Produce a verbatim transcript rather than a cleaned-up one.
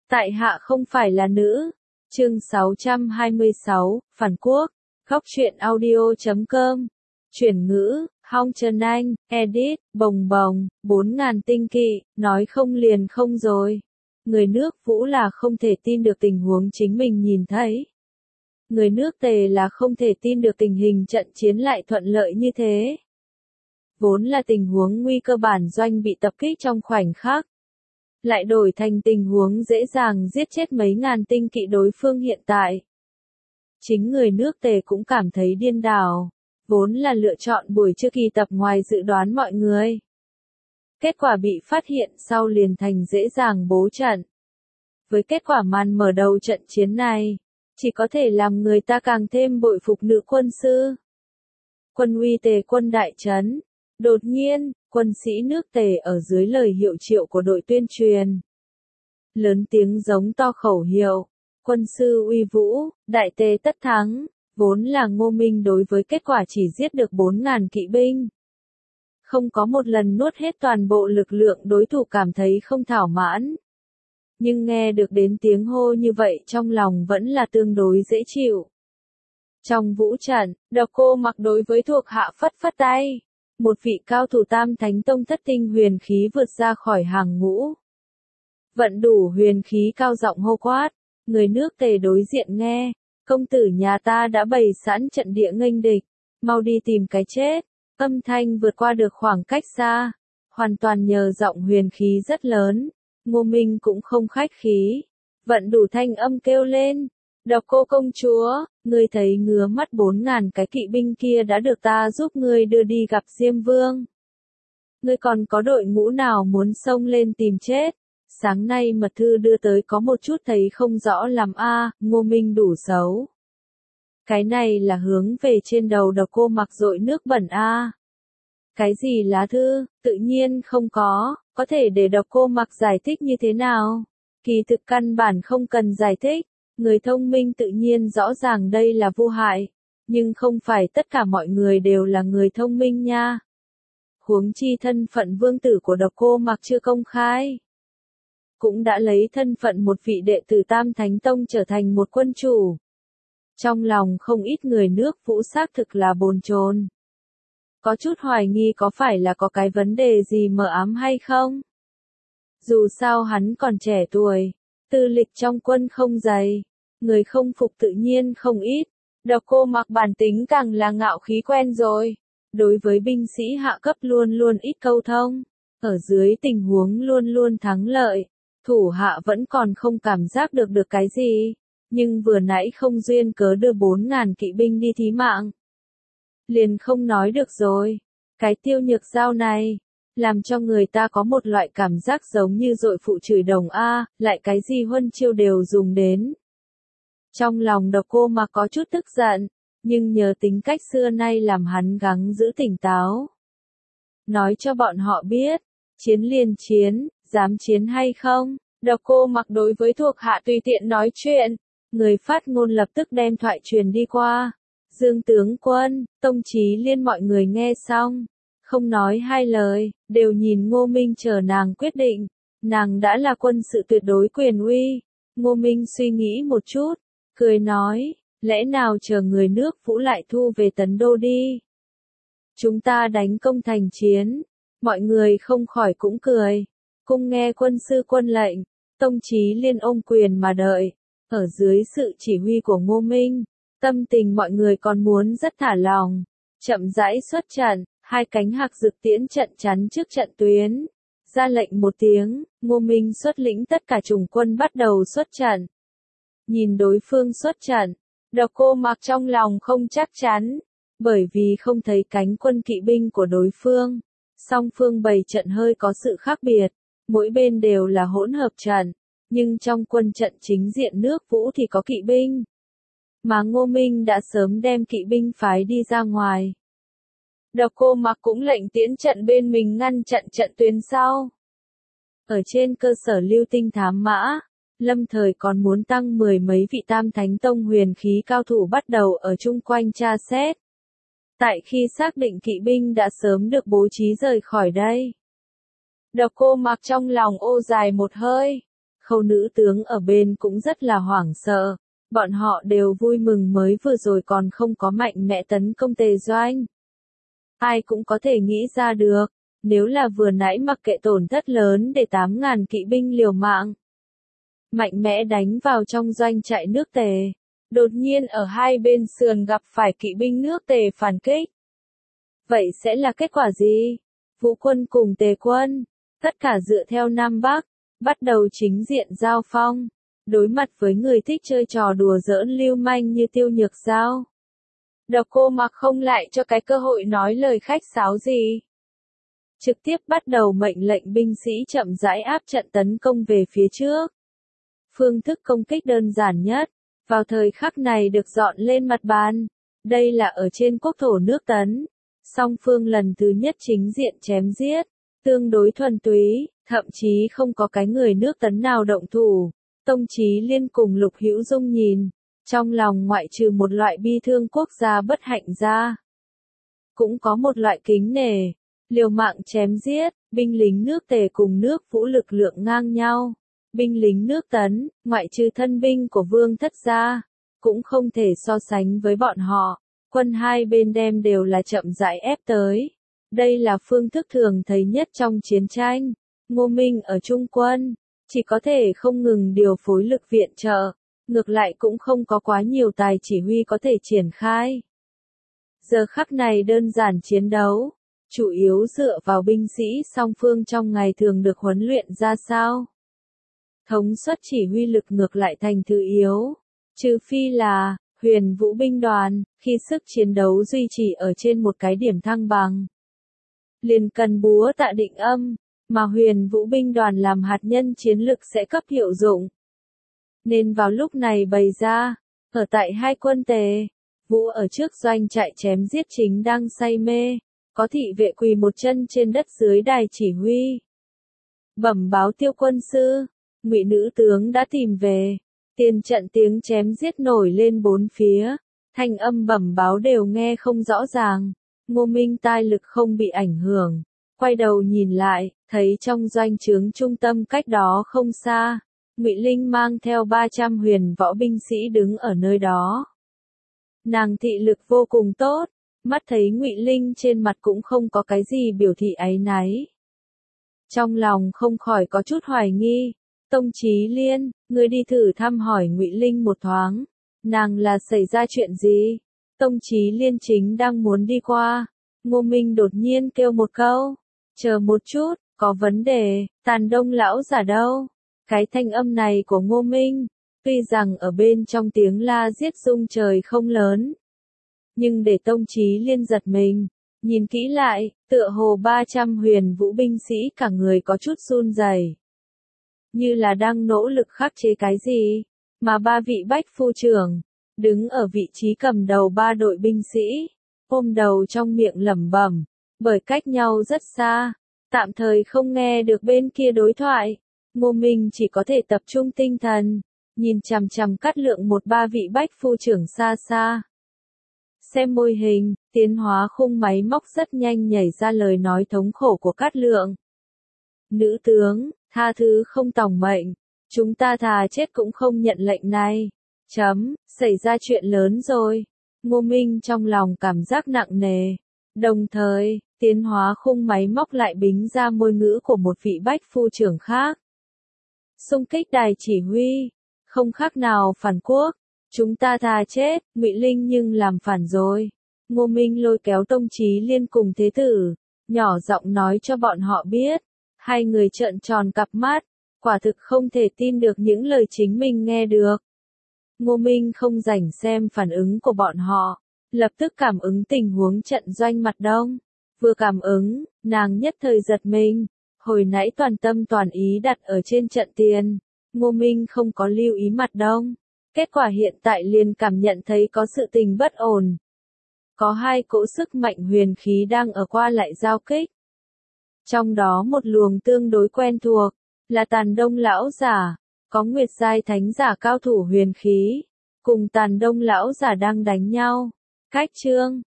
Tại hạ không phải là nữ. Chương sáu trăm hai mươi sáu, Phản Quốc. Góc truyện audio chấm com. Chuyển ngữ, Hong Trần Anh, edit, bồng bồng, bốn ngàn tinh kỵ, nói không liền không rồi. Người nước Vũ là không thể tin được tình huống chính mình nhìn thấy. Người nước Tề là không thể tin được tình hình trận chiến lại thuận lợi như thế. Vốn là tình huống nguy cơ bản doanh bị tập kích trong khoảnh khắc. Lại đổi thành tình huống dễ dàng giết chết mấy ngàn tinh kỵ đối phương hiện tại. Chính người nước Tề cũng cảm thấy điên đảo, vốn là lựa chọn buổi trưa kỳ tập ngoài dự đoán mọi người. Kết quả bị phát hiện sau liền thành dễ dàng bố trận. Với kết quả màn mở đầu trận chiến này, chỉ có thể làm người ta càng thêm bội phục nữ quân sư. Quân uy Tề quân đại trấn. Đột nhiên, quân sĩ nước Tề ở dưới lời hiệu triệu của đội tuyên truyền. Lớn tiếng giống to khẩu hiệu, quân sư uy vũ, đại Tề tất thắng, vốn là Ngô Minh đối với kết quả chỉ giết được bốn ngàn kỵ binh. Không có một lần nuốt hết toàn bộ lực lượng đối thủ cảm thấy không thỏa mãn. Nhưng nghe được đến tiếng hô như vậy trong lòng vẫn là tương đối dễ chịu. Trong vũ trận, Độc Cô Mặc đối với thuộc hạ phất phất tay. Một vị cao thủ Tam Thánh Tông thất tinh huyền khí vượt ra khỏi hàng ngũ. Vận đủ huyền khí cao giọng hô quát, người nước Tề đối diện nghe, công tử nhà ta đã bày sẵn trận địa nghênh địch, mau đi tìm cái chết. Âm thanh vượt qua được khoảng cách xa, hoàn toàn nhờ giọng huyền khí rất lớn, Ngô Minh cũng không khách khí, vận đủ thanh âm kêu lên. Độc Cô công chúa, ngươi thấy ngứa mắt bốn ngàn cái kỵ binh kia đã được ta giúp ngươi đưa đi gặp Diêm Vương. Ngươi còn có đội ngũ nào muốn xông lên tìm chết? Sáng nay mật thư đưa tới có một chút thấy không rõ lắm a, à, Ngô Minh đủ xấu. Cái này là hướng về trên đầu Độc Cô Mặc dội nước bẩn a. À. Cái gì lá thư, tự nhiên không có, có thể để Độc Cô Mặc giải thích như thế nào? Kỳ thực căn bản không cần giải thích. Người thông minh tự nhiên rõ ràng đây là vô hại, nhưng không phải tất cả mọi người đều là người thông minh nha. Huống chi thân phận vương tử của Độc Cô Mặc chưa công khai. Cũng đã lấy thân phận một vị đệ tử Tam Thánh Tông trở thành một quân chủ. Trong lòng không ít người nước Vũ xác thực là bồn chồn. Có chút hoài nghi có phải là có cái vấn đề gì mờ ám hay không? Dù sao hắn còn trẻ tuổi, tư lịch trong quân không dày. Người không phục tự nhiên không ít, Độc Cô Mặc bản tính càng là ngạo khí quen rồi. Đối với binh sĩ hạ cấp luôn luôn ít câu thông, ở dưới tình huống luôn luôn thắng lợi, thủ hạ vẫn còn không cảm giác được được cái gì, nhưng vừa nãy không duyên cớ đưa bốn ngàn kỵ binh đi thí mạng. Liền không nói được rồi, cái Tiêu Nhược Giao này, làm cho người ta có một loại cảm giác giống như dội phụ chửi đồng A, lại cái gì huân chiêu đều dùng đến. Trong lòng Độc Cô Mặc có chút tức giận, nhưng nhờ tính cách xưa nay làm hắn gắng giữ tỉnh táo. Nói cho bọn họ biết, chiến liền chiến, dám chiến hay không? Độc Cô Mặc đối với thuộc hạ tùy tiện nói chuyện, người phát ngôn lập tức đem thoại truyền đi qua. Dương tướng quân, Tông Chí Liên mọi người nghe xong, không nói hai lời, đều nhìn Ngô Minh chờ nàng quyết định. Nàng đã là quân sự tuyệt đối quyền uy. Ngô Minh suy nghĩ một chút, cười nói, lẽ nào chờ người nước Vũ lại thu về Tấn Đô đi. Chúng ta đánh công thành chiến, mọi người không khỏi cũng cười, cung nghe quân sư quân lệnh, Tông Chí Liên ôm quyền mà đợi, ở dưới sự chỉ huy của Ngô Minh, tâm tình mọi người còn muốn rất thả lòng, chậm rãi xuất trận, hai cánh hạc dực tiễn trận chắn trước trận tuyến, ra lệnh một tiếng, Ngô Minh xuất lĩnh tất cả chủng quân bắt đầu xuất trận. Nhìn đối phương xuất trận, Độc Cô Mặc trong lòng không chắc chắn, bởi vì không thấy cánh quân kỵ binh của đối phương. Song phương bày trận hơi có sự khác biệt, mỗi bên đều là hỗn hợp trận, nhưng trong quân trận chính diện nước Vũ thì có kỵ binh. Mà Ngô Minh đã sớm đem kỵ binh phái đi ra ngoài. Độc Cô Mặc cũng lệnh tiễn trận bên mình ngăn chặn trận tuyến sau. Ở trên cơ sở lưu tinh thám mã, lâm thời còn muốn tăng mười mấy vị Tam Thánh Tông huyền khí cao thủ bắt đầu ở chung quanh tra xét. Tại khi xác định kỵ binh đã sớm được bố trí rời khỏi đây. Độc Cô Mặc trong lòng ô dài một hơi, Khâu nữ tướng ở bên cũng rất là hoảng sợ. Bọn họ đều vui mừng mới vừa rồi còn không có mạnh mẽ tấn công Tề doanh. Ai cũng có thể nghĩ ra được, nếu là vừa nãy mặc kệ tổn thất lớn để tám ngàn kỵ binh liều mạng. Mạnh mẽ đánh vào trong doanh trại nước Tề. Đột nhiên ở hai bên sườn gặp phải kỵ binh nước Tề phản kích. Vậy sẽ là kết quả gì? Vũ quân cùng Tề quân, tất cả dựa theo Nam Bắc, bắt đầu chính diện giao phong, đối mặt với người thích chơi trò đùa giỡn lưu manh như Tiêu Nhược Giao. Độc Cô Mặc không lại cho cái cơ hội nói lời khách sáo gì. Trực tiếp bắt đầu mệnh lệnh binh sĩ chậm rãi áp trận tấn công về phía trước. Phương thức công kích đơn giản nhất, vào thời khắc này được dọn lên mặt bàn. Đây là ở trên quốc thổ nước Tấn. Song phương lần thứ nhất chính diện chém giết, tương đối thuần túy, thậm chí không có cái người nước Tấn nào động thủ. Tông Chí Liên cùng Lục Hữu Dung nhìn, trong lòng ngoại trừ một loại bi thương quốc gia bất hạnh ra, cũng có một loại kính nể, liều mạng chém giết, binh lính nước Tề cùng nước Vũ lực lượng ngang nhau. Binh lính nước Tấn, ngoại trừ thân binh của Vương Thất gia, cũng không thể so sánh với bọn họ. Quân hai bên đem đều là chậm rãi ép tới. Đây là phương thức thường thấy nhất trong chiến tranh. Ngô Minh ở trung quân, chỉ có thể không ngừng điều phối lực viện trợ, ngược lại cũng không có quá nhiều tài chỉ huy có thể triển khai. Giờ khắc này đơn giản chiến đấu, chủ yếu dựa vào binh sĩ song phương trong ngày thường được huấn luyện ra sao. Thống suất chỉ huy lực ngược lại thành thứ yếu, trừ phi là Huyền Vũ binh đoàn, khi sức chiến đấu duy trì ở trên một cái điểm thăng bằng. Liền cần búa tạ định âm, mà Huyền Vũ binh đoàn làm hạt nhân chiến lực sẽ cấp hiệu dụng. Nên vào lúc này bày ra, ở tại hai quân Tề, Vũ ở trước doanh trại chém giết chính đang say mê, có thị vệ quỳ một chân trên đất dưới đài chỉ huy. Bẩm báo Tiêu quân sư, Ngụy nữ tướng đã tìm về. Tiền trận tiếng chém giết nổi lên bốn phía, thanh âm bẩm báo đều nghe không rõ ràng. Ngô Minh tai lực không bị ảnh hưởng, quay đầu nhìn lại, thấy trong doanh trướng trung tâm cách đó không xa, Ngụy Linh mang theo ba trăm huyền võ binh sĩ đứng ở nơi đó. Nàng thị lực vô cùng tốt, mắt thấy Ngụy Linh trên mặt cũng không có cái gì biểu thị áy náy. Trong lòng không khỏi có chút hoài nghi. Tông Chí Liên, ngươi đi thử thăm hỏi Ngụy Linh một thoáng, nàng là xảy ra chuyện gì? Tông Chí Liên chính đang muốn đi qua, Ngô Minh đột nhiên kêu một câu, chờ một chút, có vấn đề, Tàn Đông lão giả đâu? Cái thanh âm này của Ngô Minh, tuy rằng ở bên trong tiếng la giết rung trời không lớn, nhưng để Tông Chí Liên giật mình, nhìn kỹ lại, tựa hồ ba trăm huyền vũ binh sĩ cả người có chút run rẩy. Như là đang nỗ lực khắc chế cái gì, mà ba vị bách phu trưởng, đứng ở vị trí cầm đầu ba đội binh sĩ, ôm đầu trong miệng lẩm bẩm, bởi cách nhau rất xa, tạm thời không nghe được bên kia đối thoại, Ngô Minh chỉ có thể tập trung tinh thần, nhìn chằm chằm Cát Lượng một ba vị bách phu trưởng xa xa. Xem môi hình, tiến hóa khung máy móc rất nhanh nhảy ra lời nói thống khổ của Cát Lượng. Nữ tướng, tha thứ không tòng mệnh, chúng ta thà chết cũng không nhận lệnh này. Chấm, xảy ra chuyện lớn rồi. Ngô Minh trong lòng cảm giác nặng nề. Đồng thời, tiến hóa khung máy móc lại bính ra môi ngữ của một vị bách phu trưởng khác. Xung kích đài chỉ huy, không khác nào phản quốc. Chúng ta thà chết, Ngụy Linh nhưng làm phản rồi. Ngô Minh lôi kéo Tông Chí Liên cùng Thế Tử, nhỏ giọng nói cho bọn họ biết. Hai người trợn tròn cặp mắt, quả thực không thể tin được những lời chính mình nghe được. Ngô Minh không rảnh xem phản ứng của bọn họ, lập tức cảm ứng tình huống trận doanh mặt đông. Vừa cảm ứng, nàng nhất thời giật mình, hồi nãy toàn tâm toàn ý đặt ở trên trận tiền. Ngô Minh không có lưu ý mặt đông. Kết quả hiện tại liền cảm nhận thấy có sự tình bất ổn. Có hai cỗ sức mạnh huyền khí đang ở qua lại giao kích. Trong đó một luồng tương đối quen thuộc, là Tàn Đông lão giả, có Nguyệt giai thánh giả cao thủ huyền khí, cùng Tàn Đông lão giả đang đánh nhau. Cách chương